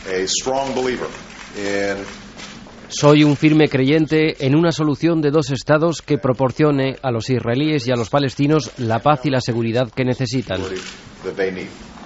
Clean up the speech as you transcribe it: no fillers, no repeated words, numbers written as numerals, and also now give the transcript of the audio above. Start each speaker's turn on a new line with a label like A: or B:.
A: Soy un firme creyente en una solución de dos estados que proporcione a los israelíes y a los palestinos la paz y la seguridad que necesitan.